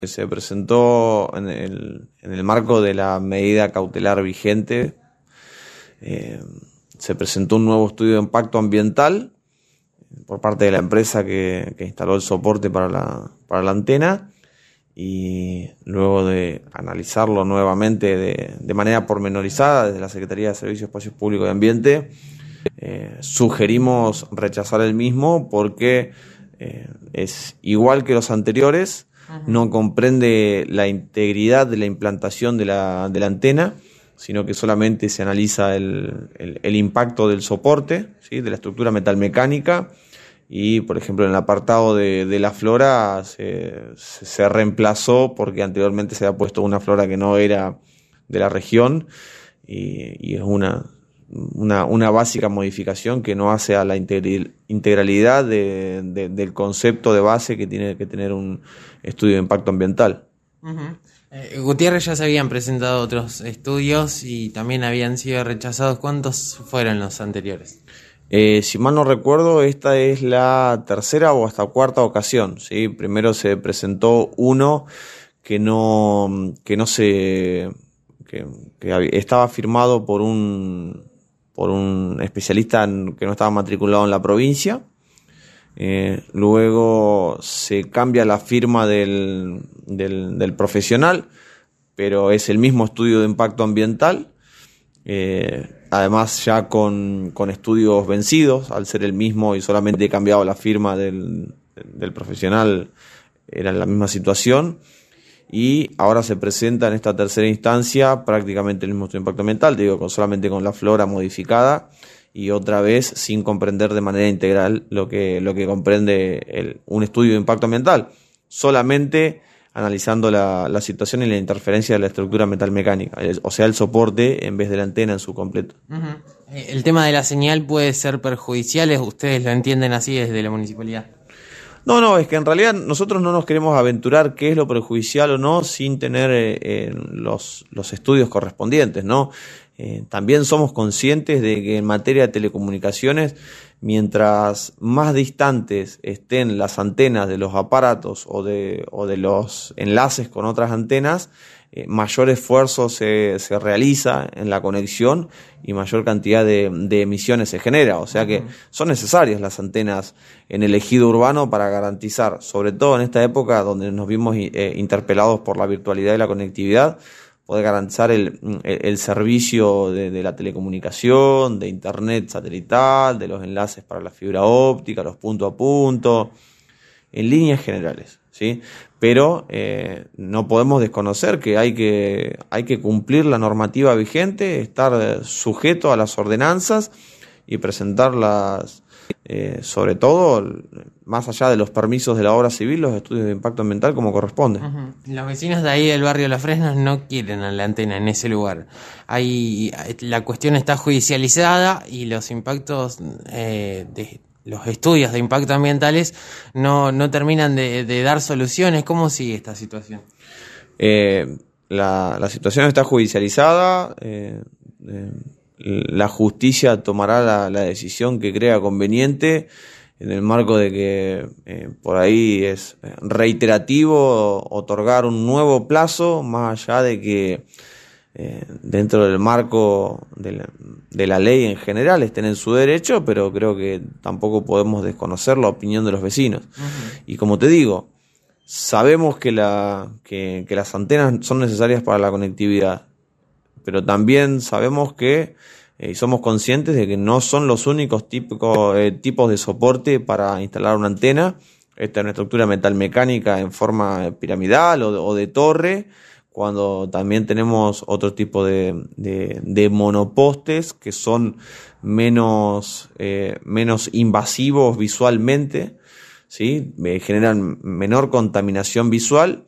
Se presentó en el marco de la medida cautelar vigente. Se presentó un nuevo estudio de impacto ambiental por parte de la empresa que instaló el soporte para la antena, y luego de analizarlo nuevamente de manera pormenorizada desde la Secretaría de Servicios, Espacios Públicos y Ambiente, sugerimos rechazar el mismo porque es igual que los anteriores. No comprende la integridad de la implantación de la antena, sino que solamente se analiza el impacto del soporte, ¿sí?, de la estructura metalmecánica, y por ejemplo en el apartado de la flora se reemplazó porque anteriormente se había puesto una flora que no era de la región, y es una básica modificación que no hace a la integralidad del concepto de base que tiene que tener un estudio de impacto ambiental. Gutiérrez, ya se habían presentado otros estudios y también habían sido rechazados. ¿Cuántos fueron los anteriores? Si mal no recuerdo, esta es la tercera o hasta cuarta ocasión, ¿sí? Primero se presentó uno que estaba firmado por un especialista que no estaba matriculado en la provincia. Luego se cambia la firma del profesional, pero es el mismo estudio de impacto ambiental, además ya con estudios vencidos. Al ser el mismo y solamente cambiado la firma del profesional, era la misma situación. Y ahora se presenta en esta tercera instancia prácticamente el mismo estudio de impacto ambiental, solamente con la flora modificada, y otra vez sin comprender de manera integral lo que comprende un estudio de impacto ambiental, solamente analizando la situación y la interferencia de la estructura metalmecánica, o sea, el soporte en vez de la antena en su completo. ¿El tema de la señal puede ser perjudicial? ¿Ustedes lo entienden así desde la municipalidad? No, es que en realidad nosotros no nos queremos aventurar qué es lo perjudicial o no sin tener los estudios correspondientes, ¿no? También somos conscientes de que en materia de telecomunicaciones, mientras más distantes estén las antenas de los aparatos o de los enlaces con otras antenas, mayor esfuerzo se realiza en la conexión y mayor cantidad de emisiones se genera. O sea que son necesarias las antenas en el ejido urbano para garantizar, sobre todo en esta época donde nos vimos interpelados por la virtualidad y la conectividad, poder garantizar el servicio de la telecomunicación, de internet satelital, de los enlaces para la fibra óptica, los punto a punto, en líneas generales, ¿sí? Pero no podemos desconocer que hay que cumplir la normativa vigente, estar sujeto a las ordenanzas y presentarlas, sobre todo, más allá de los permisos de la obra civil, los estudios de impacto ambiental como corresponde. Los vecinos de ahí del barrio Las Fresnas no quieren a la antena en ese lugar. La cuestión está judicializada y los impactos de los estudios de impacto ambientales no terminan de dar soluciones. ¿Cómo sigue esta situación? La situación está judicializada. La justicia tomará la decisión que crea conveniente, en el marco de que por ahí es reiterativo otorgar un nuevo plazo, más allá de que dentro del marco de la ley en general estén en su derecho, pero creo que tampoco podemos desconocer la opinión de los vecinos. Y como te digo, sabemos que las antenas son necesarias para la conectividad, pero también sabemos que y somos conscientes de que no son los únicos tipos de soporte para instalar una antena. Esta es una estructura metalmecánica en forma piramidal o de torre, cuando también tenemos otro tipo de monopostes que son menos invasivos visualmente, ¿sí? Generan menor contaminación visual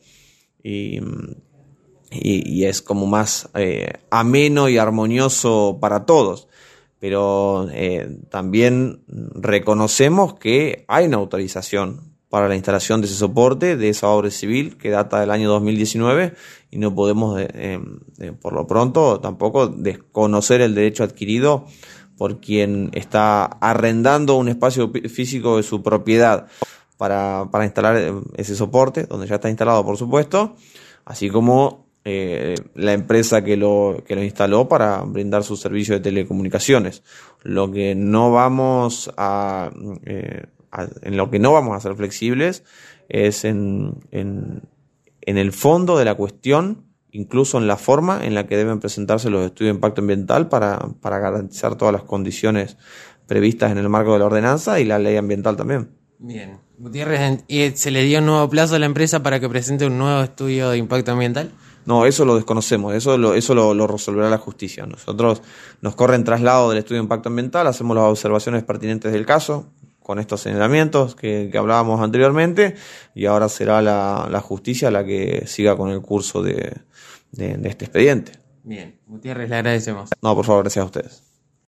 y es como más ameno y armonioso para todos. Pero también reconocemos que hay una autorización para la instalación de ese soporte, de esa obra civil que data del año 2019, y no podemos, por lo pronto, tampoco desconocer el derecho adquirido por quien está arrendando un espacio físico de su propiedad para instalar ese soporte, donde ya está instalado, por supuesto, así como la empresa que lo instaló para brindar su servicio de telecomunicaciones. Lo que no vamos en lo que no vamos a ser flexibles es en el fondo de la cuestión, incluso en la forma en la que deben presentarse los estudios de impacto ambiental para garantizar todas las condiciones previstas en el marco de la ordenanza y la ley ambiental también. Bien. Gutiérrez, ¿y se le dio un nuevo plazo a la empresa para que presente un nuevo estudio de impacto ambiental? No, eso lo desconocemos, eso lo resolverá la justicia. Nosotros nos corren traslado del estudio de impacto ambiental, hacemos las observaciones pertinentes del caso, con estos señalamientos que hablábamos anteriormente, y ahora será la justicia la que siga con el curso de este expediente. Bien, Gutiérrez, le agradecemos. No, por favor, gracias a ustedes.